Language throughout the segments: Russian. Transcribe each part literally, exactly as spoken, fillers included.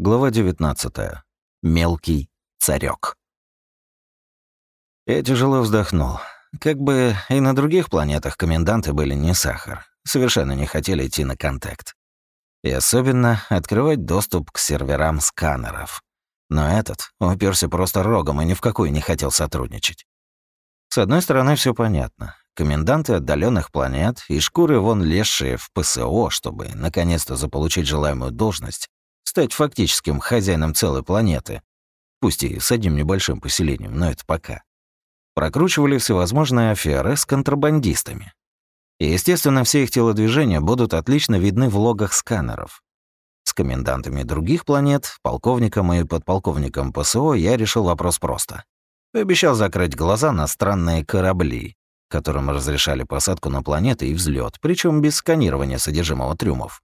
Глава девятнадцатая. Мелкий царек. Я тяжело вздохнул. Как бы и на других планетах коменданты были не сахар. Совершенно не хотели идти на контакт. И особенно открывать доступ к серверам сканеров. Но этот уперся просто рогом и ни в какую не хотел сотрудничать. С одной стороны, все понятно. Коменданты отдаленных планет и шкуры вон лезшие в ПСО, чтобы наконец-то заполучить желаемую должность, стать фактическим хозяином целой планеты, пусть и с одним небольшим поселением, но это пока. Прокручивали всевозможные аферы с контрабандистами. И, естественно, все их телодвижения будут отлично видны в логах сканеров. С комендантами других планет, полковником и подполковником ПСО я решил вопрос просто. Пообещал закрыть глаза на странные корабли, которым разрешали посадку на планеты и взлет, причем без сканирования содержимого трюмов.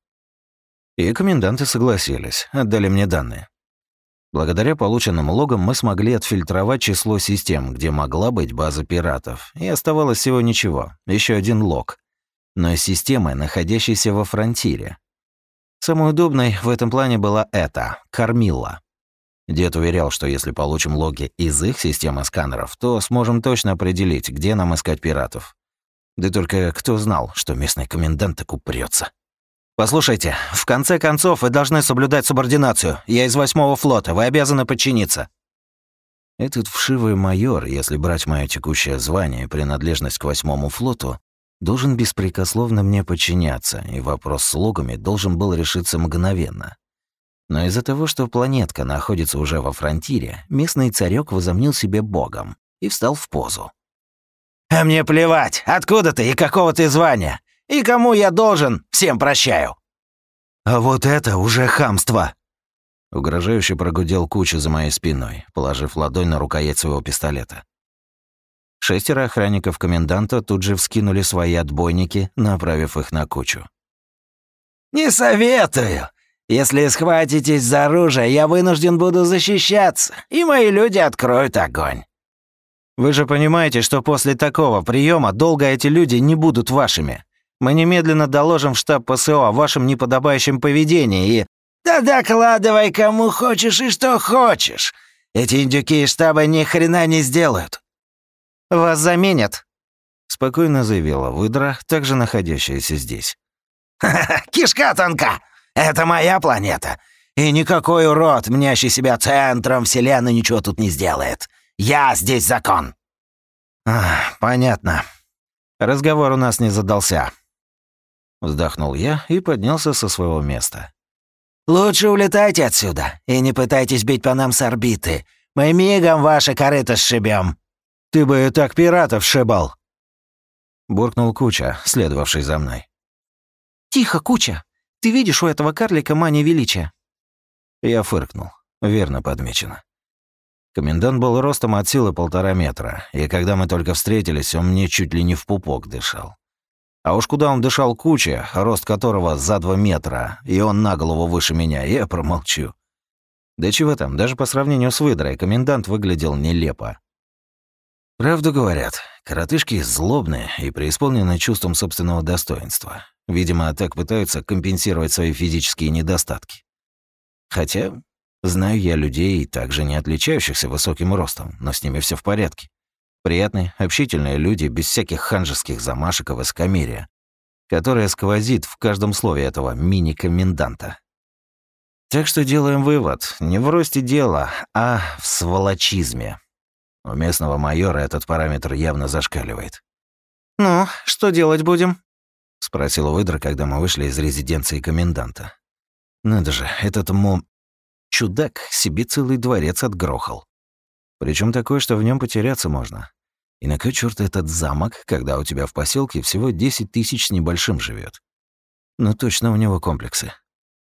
И коменданты согласились, отдали мне данные. Благодаря полученным логам мы смогли отфильтровать число систем, где могла быть база пиратов, и оставалось всего ничего, еще один лог. Но системы, находящиеся во фронтире. Самой удобной в этом плане была эта — Кормилла. Дед уверял, что если получим логи из их системы сканеров, то сможем точно определить, где нам искать пиратов. Да только кто знал, что местный комендант так упрётся. «Послушайте, в конце концов вы должны соблюдать субординацию. Я из восьмого флота, вы обязаны подчиниться». Этот вшивый майор, если брать моё текущее звание и принадлежность к восьмому флоту, должен беспрекословно мне подчиняться, и вопрос с логами должен был решиться мгновенно. Но из-за того, что планетка находится уже во фронтире, местный царек возомнил себе богом и встал в позу. «А мне плевать, откуда ты и какого ты звания, и кому я должен, всем прощаю». «А вот это уже хамство!» Угрожающе прогудел Куча за моей спиной, положив ладонь на рукоять своего пистолета. Шестеро охранников коменданта тут же вскинули свои отбойники, направив их на Кучу. «Не советую! Если схватитесь за оружие, я вынужден буду защищаться, и мои люди откроют огонь». «Вы же понимаете, что после такого приема долго эти люди не будут вашими. Мы немедленно доложим в штаб ПСО о вашем неподобающем поведении и...» «Да докладывай кому хочешь и что хочешь. Эти индюки из штаба ни хрена не сделают». «Вас заменят», — спокойно заявила выдра, также находящаяся здесь. «Ха-ха, кишка тонка! Это моя планета, и никакой урод, мнящий себя центром вселенной, ничего тут не сделает. Я здесь закон». А, «Понятно. Разговор у нас не задался». Вздохнул я и поднялся со своего места. «Лучше улетайте отсюда и не пытайтесь бить по нам с орбиты. Мы мигом ваше корыто сшибем». «Ты бы и так пиратов сшибал», — буркнул Куча, следовавший за мной. «Тихо, Куча! Ты видишь у этого карлика мания величия?» Я фыркнул. Верно подмечено. Комендант был ростом от силы полтора метра, и когда мы только встретились, он мне чуть ли не в пупок дышал. А уж куда он дышал Куча, рост которого за два метра, и он на голову выше меня, я промолчу. Да чего там, даже по сравнению с выдрой, комендант выглядел нелепо. Правду говорят, коротышки злобные и преисполнены чувством собственного достоинства. Видимо, так пытаются компенсировать свои физические недостатки. Хотя, знаю я людей, также не отличающихся высоким ростом, но с ними все в порядке. Приятные, общительные люди, без всяких ханжеских замашек и высокомерия, которое сквозит в каждом слове этого мини-коменданта. Так что делаем вывод, не в росте дело, а в сволочизме. У местного майора этот параметр явно зашкаливает. «Ну, что делать будем?» — спросила выдра, когда мы вышли из резиденции коменданта. Надо же, этот мо... чудак себе целый дворец отгрохал. Причем такое, что в нем потеряться можно. И на кой чёрт этот замок, когда у тебя в поселке всего десять тысяч с небольшим живет? Ну точно у него комплексы.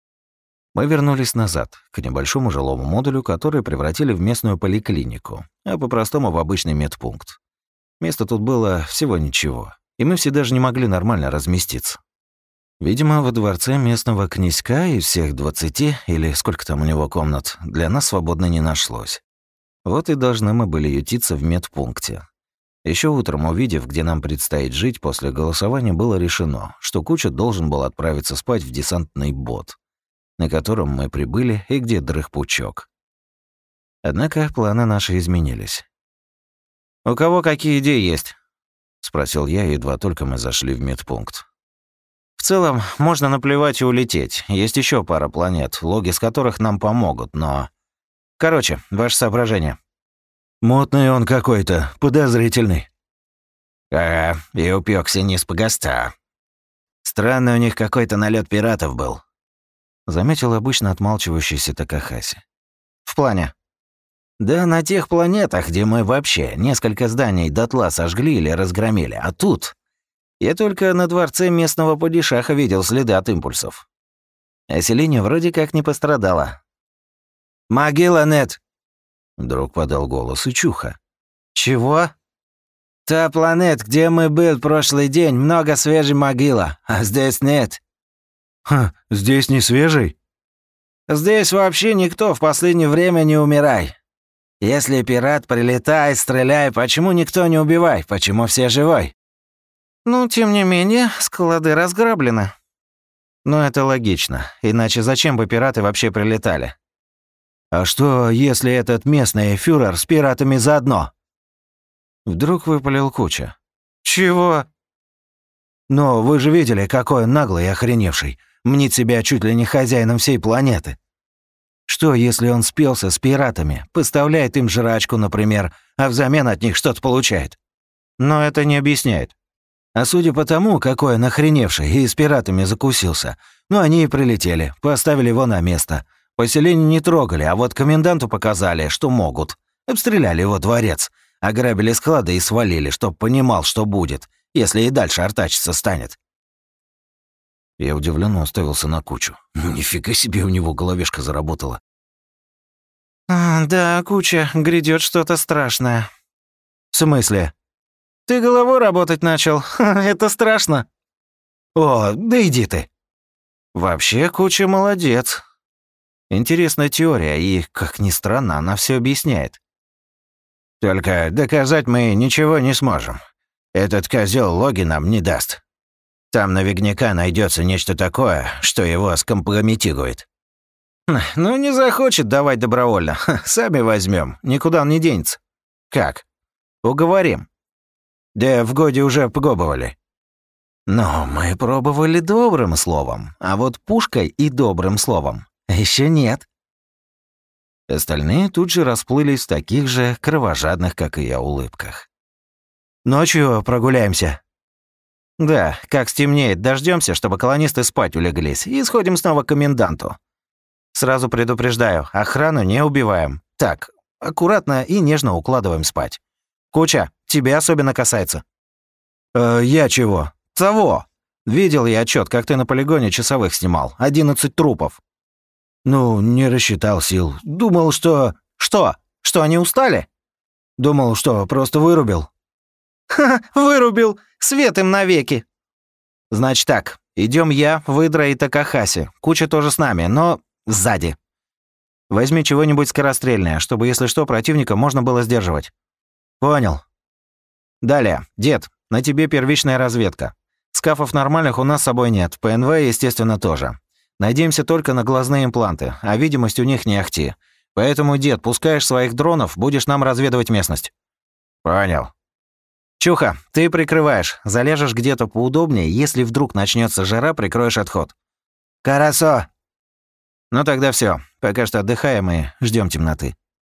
Мы вернулись назад, к небольшому жилому модулю, который превратили в местную поликлинику, а по-простому в обычный медпункт. Места тут было всего ничего, и мы все даже не могли нормально разместиться. Видимо, во дворце местного князька из всех двадцати, или сколько там у него комнат, для нас свободно не нашлось. Вот и должны мы были ютиться в медпункте. Еще утром, увидев, где нам предстоит жить, после голосования было решено, что Куча должен был отправиться спать в десантный бот. на котором мы прибыли и где дрых пучок. Однако планы наши изменились. «У кого какие идеи есть?» — спросил я, едва только мы зашли в медпункт. «В целом, можно наплевать и улететь. Есть еще пара планет, логи с которых нам помогут, но... Короче, ваше соображение». «Мутный он какой-то, подозрительный». «Ага, и упёкся низ погоста. Странный у них какой-то налет пиратов был», — заметил обычно отмалчивающийся Такахаси. «В плане?» «Да на тех планетах, где мы вообще несколько зданий дотла сожгли или разгромили, а тут... Я только на дворце местного падишаха видел следы от импульсов. Население вроде как не пострадало». «Могила нет!» — вдруг подал голос Ичуха. «Чего?» «Та планета, где мы был прошлый день, много свежей могила, а здесь нет». «Ха, здесь не свежий?» «Здесь вообще никто в последнее время не умирай. Если пират, прилетай, стреляй, почему никто не убивай, почему все живой?» «Ну, тем не менее, склады разграблены». «Ну, это логично, иначе зачем бы пираты вообще прилетали?» «А что, если этот местный фюрер с пиратами заодно?» Вдруг выпалил Куча. «Чего?» «Но вы же видели, какой он наглый и охреневший. Мнит себя чуть ли не хозяином всей планеты. Что, если он спелся с пиратами, поставляет им жрачку, например, а взамен от них что-то получает?» «Но это не объясняет». «А судя по тому, какой он охреневший и с пиратами закусился, ну они и прилетели, поставили его на место. Поселение не трогали, а вот коменданту показали, что могут. Обстреляли его дворец, ограбили склады и свалили, чтоб понимал, что будет, если и дальше артачиться станет». Я удивленно уставился на Кучу. Нифига себе у него головешка заработала. «Да, Куча, грядет что-то страшное». «В смысле?» «Ты головой работать начал. Это страшно». «О, да иди ты». «Вообще, Куча молодец. Интересная теория, и, как ни странно, она все объясняет». «Только доказать мы ничего не сможем. Этот козел логи нам не даст. Там наверняка найдется нечто такое, что его скомпрометирует». «Ну, не захочет давать добровольно. Сами возьмем, никуда он не денется». «Как?» «Уговорим». «Да в годе уже пробовали». «Но мы пробовали добрым словом, а вот пушкой и добрым словом еще нет». Остальные тут же расплылись в таких же кровожадных, как и я, улыбках. «Ночью прогуляемся». «Да, как стемнеет, дождемся, чтобы колонисты спать улеглись, и сходим снова к коменданту. Сразу предупреждаю, охрану не убиваем. Так, аккуратно и нежно укладываем спать. Куча, тебя особенно касается». «Э, я чего?» «Того! Видел я отчет, как ты на полигоне часовых снимал. Одиннадцать трупов». «Ну, не рассчитал сил. Думал, что...» «Что? Что, они устали?» «Думал, что просто вырубил». «Ха, вырубил! Свет им навеки!» «Значит так, идем я, Выдра и Такахаси. Куча тоже с нами, но сзади. Возьми чего-нибудь скорострельное, чтобы, если что, противника можно было сдерживать». «Понял». «Далее, дед, на тебе первичная разведка. Скафов нормальных у нас с собой нет, ПНВ, естественно, тоже. Надеемся только на глазные импланты, а видимость у них не ахти. Поэтому, дед, пускаешь своих дронов, будешь нам разведывать местность». «Понял». «Чуха, ты прикрываешь. Залежешь где-то поудобнее, если вдруг начнется жара, прикроешь отход». «Хорошо». «Ну тогда все. Пока что отдыхаем и ждем темноты».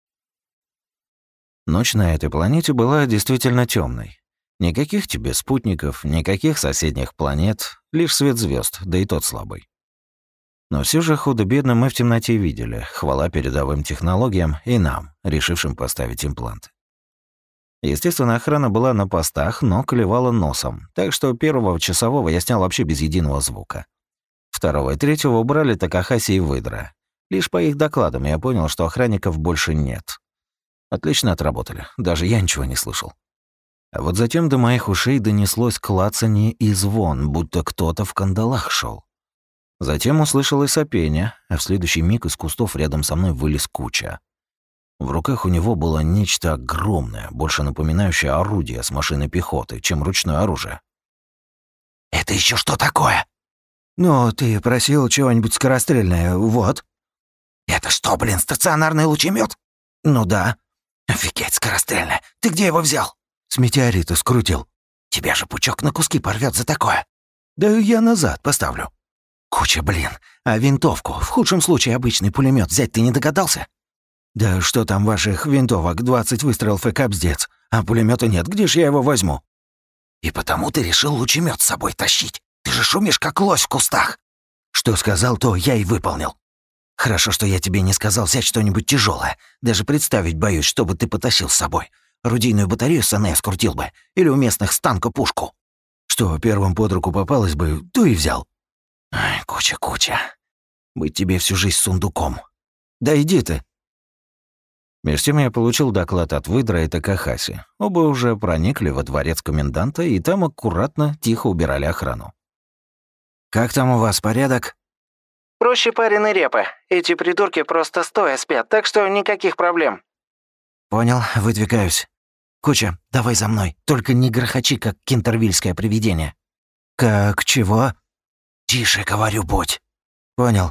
Ночь на этой планете была действительно темной. Никаких тебе спутников, никаких соседних планет, лишь свет звезд, да и тот слабый. Но все же худо-бедно мы в темноте видели, хвала передовым технологиям и нам, решившим поставить импланты. Естественно, охрана была на постах, но клевала носом, так что первого часового я снял вообще без единого звука. Второго и третьего убрали Такахаси и Выдра. Лишь по их докладам я понял, что охранников больше нет. Отлично отработали, даже я ничего не слышал. А вот затем до моих ушей донеслось клацанье и звон, будто кто-то в кандалах шел. Затем услышал и сопение, а в следующий миг из кустов рядом со мной вылез Куча. В руках у него было нечто огромное, больше напоминающее орудие с машины пехоты, чем ручное оружие. «Это еще что такое?» «Ну, ты просил чего-нибудь скорострельное, вот». «Это что, блин, стационарный лучемет? «Ну да». «Офигеть, скорострельное. Ты где его взял?» «С метеорита скрутил». «Тебя же пучок на куски порвет за такое». «Да я назад поставлю». «Куча, блин. А винтовку, в худшем случае обычный пулемет взять ты не догадался?» «Да что там ваших винтовок, двадцать выстрелов и капздец. А пулемета нет, где ж я его возьму?» «И потому ты решил лучемет с собой тащить. Ты же шумишь, как лось в кустах». «Что сказал, то я и выполнил». «Хорошо, что я тебе не сказал взять что-нибудь тяжелое. Даже представить боюсь, что бы ты потащил с собой. Орудийную батарею с эн э скрутил бы. Или у местных с танка пушку». «Что первым под руку попалось бы, то и взял». «Ай, куча-куча. Быть тебе всю жизнь сундуком». «Да иди ты». Меж тем я получил доклад от Выдра и Такахаси. Оба уже проникли во дворец коменданта и там аккуратно, тихо убирали охрану. «Как там у вас, порядок?» «Проще пареной репы. Эти придурки просто стоя спят, так что никаких проблем». «Понял, выдвигаюсь. Куча, давай за мной, только не грохочи, как кентервильское привидение». «Как чего?» «Тише, говорю, будь». «Понял».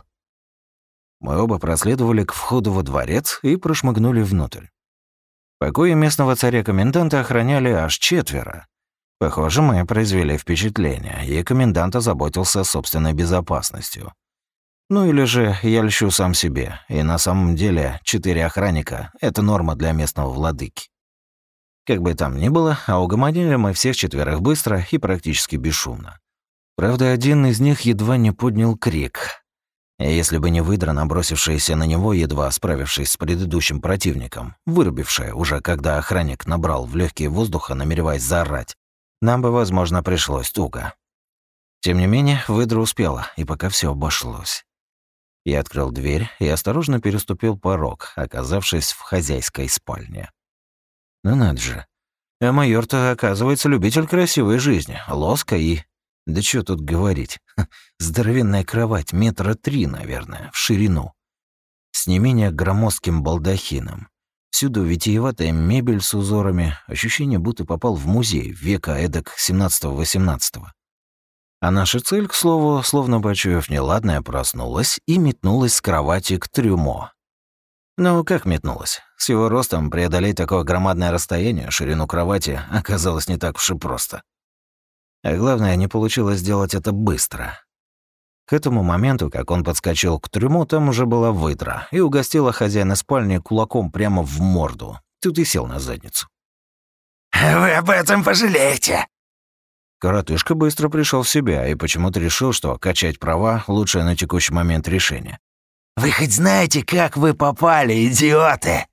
Мы оба проследовали к входу во дворец и прошмыгнули внутрь. Покои местного царя-коменданта охраняли аж четверо. Похоже, мы произвели впечатление, и комендант озаботился собственной безопасностью. Ну или же я льщу сам себе, и на самом деле четыре охранника — это норма для местного владыки. Как бы там ни было, а угомонили мы всех четверых быстро и практически бесшумно. Правда, один из них едва не поднял крик. И если бы не выдра, набросившаяся на него, едва справившись с предыдущим противником, вырубившая уже, когда охранник набрал в легкие воздуха, намереваясь заорать, нам бы, возможно, пришлось туго. Тем не менее, выдра успела, и пока все обошлось. Я открыл дверь и осторожно переступил порог, оказавшись в хозяйской спальне. Ну надо же. А майор-то, оказывается, любитель красивой жизни, лоска и... Да что тут говорить. Ха, здоровенная кровать, метра три, наверное, в ширину. С не менее громоздким балдахином. Всюду витиеватая мебель с узорами, ощущение, будто попал в музей века эдак семнадцатого-восемнадцатого. А наша цель, к слову, словно почуяв неладное, проснулась и метнулась с кровати к трюмо. Ну, как метнулась? С его ростом преодолеть такое громадное расстояние, ширину кровати, оказалось не так уж и просто. А главное, не получилось сделать это быстро. К этому моменту, как он подскочил к трюму, там уже была выдра и угостила хозяина спальни кулаком прямо в морду. Тут и сел на задницу. «Вы об этом пожалеете!» Коротышка быстро пришел в себя и почему-то решил, что качать права — лучшее на текущий момент решение. «Вы хоть знаете, как вы попали, идиоты?»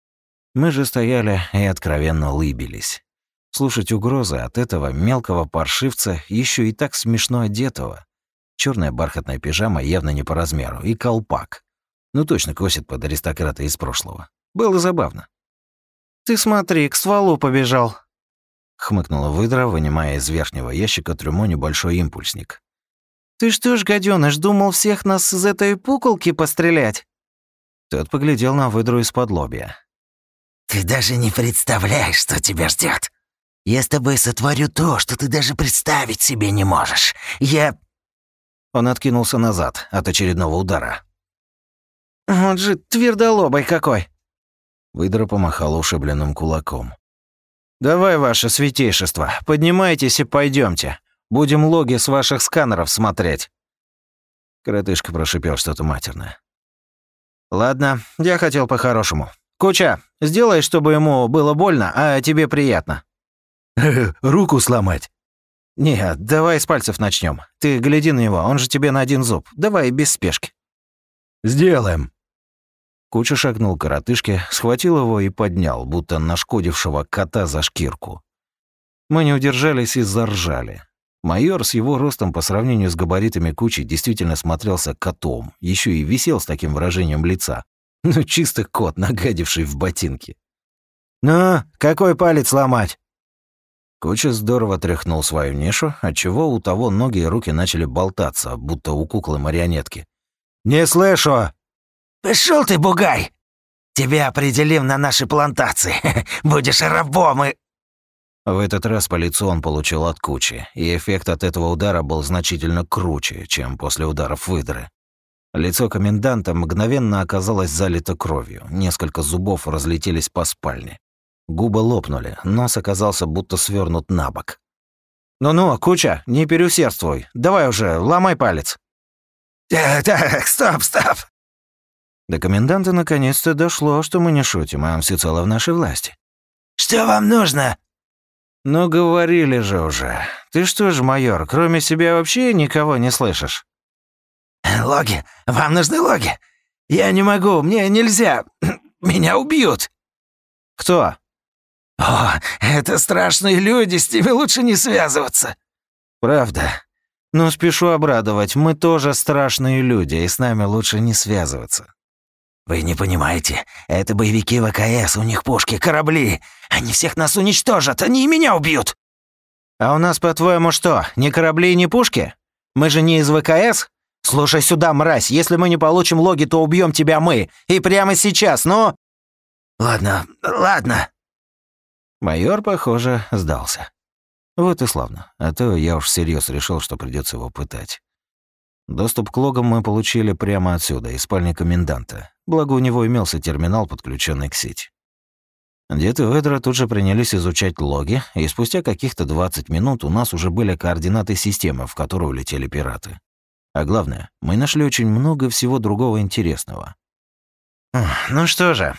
Мы же стояли и откровенно лыбились. Слушать угрозы от этого мелкого паршивца, еще и так смешно одетого. Черная бархатная пижама явно не по размеру, и колпак. Ну точно косит под аристократа из прошлого. Было забавно. «Ты смотри, к стволу побежал», — хмыкнула выдра, вынимая из верхнего ящика трюмо небольшой импульсник. «Ты что ж, гадёныш, думал всех нас из этой пуколки пострелять?» Тот поглядел на выдру из-под лобья. «Ты даже не представляешь, что тебя ждет. Я с тобой сотворю то, что ты даже представить себе не можешь. Я...» Он откинулся назад от очередного удара. «Вот же твердолобый какой!» Выдра помахала ушибленным кулаком. «Давай, ваше святейшество, поднимайтесь и пойдемте. Будем логи с ваших сканеров смотреть». Коротышка прошипел что-то матерное. «Ладно, я хотел по-хорошему. Куча, сделай, чтобы ему было больно, а тебе приятно». «Руку сломать?» «Нет, давай с пальцев начнем. Ты гляди на него, он же тебе на один зуб. Давай без спешки». «Сделаем». Куча шагнул к коротышке, схватил его и поднял, будто нашкодившего кота за шкирку. Мы не удержались и заржали. Майор с его ростом по сравнению с габаритами Кучи действительно смотрелся котом, еще и висел с таким выражением лица. Ну, чисто кот, нагадивший в ботинки. «Ну, какой палец ломать?» Куча здорово тряхнул свою нишу, отчего у того ноги и руки начали болтаться, будто у куклы-марионетки. «Не слышу!» «Пошёл ты, бугай! Тебя определим на нашей плантации. Будешь рабом и...» В этот раз по лицу он получил от кучи, и эффект от этого удара был значительно круче, чем после ударов выдры. Лицо коменданта мгновенно оказалось залито кровью, несколько зубов разлетелись по спальне. Губы лопнули, нос оказался будто свернут на бок. «Ну-ну, Куча, не переусердствуй. Давай уже, ломай палец». «Так, так, стоп, стоп!» До коменданта наконец-то дошло, что мы не шутим, а он всецело в нашей власти. «Что вам нужно?» «Ну, говорили же уже. Ты что ж, майор, кроме себя вообще никого не слышишь?» «Логи, вам нужны логи? Я не могу, мне нельзя. Меня убьют». «Кто?» «О, это страшные люди, с ними лучше не связываться». «Правда? Ну, спешу обрадовать, мы тоже страшные люди, и с нами лучше не связываться». «Вы не понимаете, это боевики ВКС, у них пушки, корабли. Они всех нас уничтожат, они и меня убьют». «А у нас, по-твоему, что, ни корабли, ни пушки? Мы же не из ВКС? Слушай сюда, мразь, если мы не получим логи, то убьем тебя мы. И прямо сейчас, ну...» «Ладно, ладно». Майор, похоже, сдался. Вот и славно, а то я уж всерьез решил, что придется его пытать. Доступ к логам мы получили прямо отсюда, из спальни коменданта. Благо, у него имелся терминал, подключенный к сети. Дед и Ведра тут же принялись изучать логи, и спустя каких-то двадцать минут у нас уже были координаты системы, в которую улетели пираты. А главное, мы нашли очень много всего другого интересного. «Ну что же...»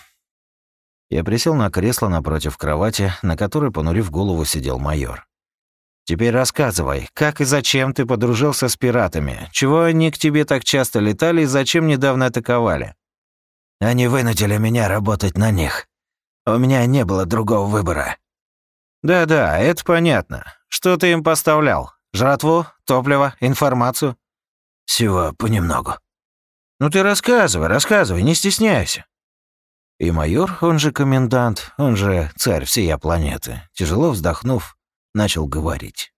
Я присел на кресло напротив кровати, на которой, понурив голову, сидел майор. «Теперь рассказывай, как и зачем ты подружился с пиратами? Чего они к тебе так часто летали и зачем недавно атаковали?» «Они вынудили меня работать на них. У меня не было другого выбора». «Да-да, это понятно. Что ты им поставлял? Жратву, топливо, информацию?» «Всего понемногу». «Ну ты рассказывай, рассказывай, не стесняйся». И майор, он же комендант, он же царь всей планеты, тяжело вздохнув, начал говорить.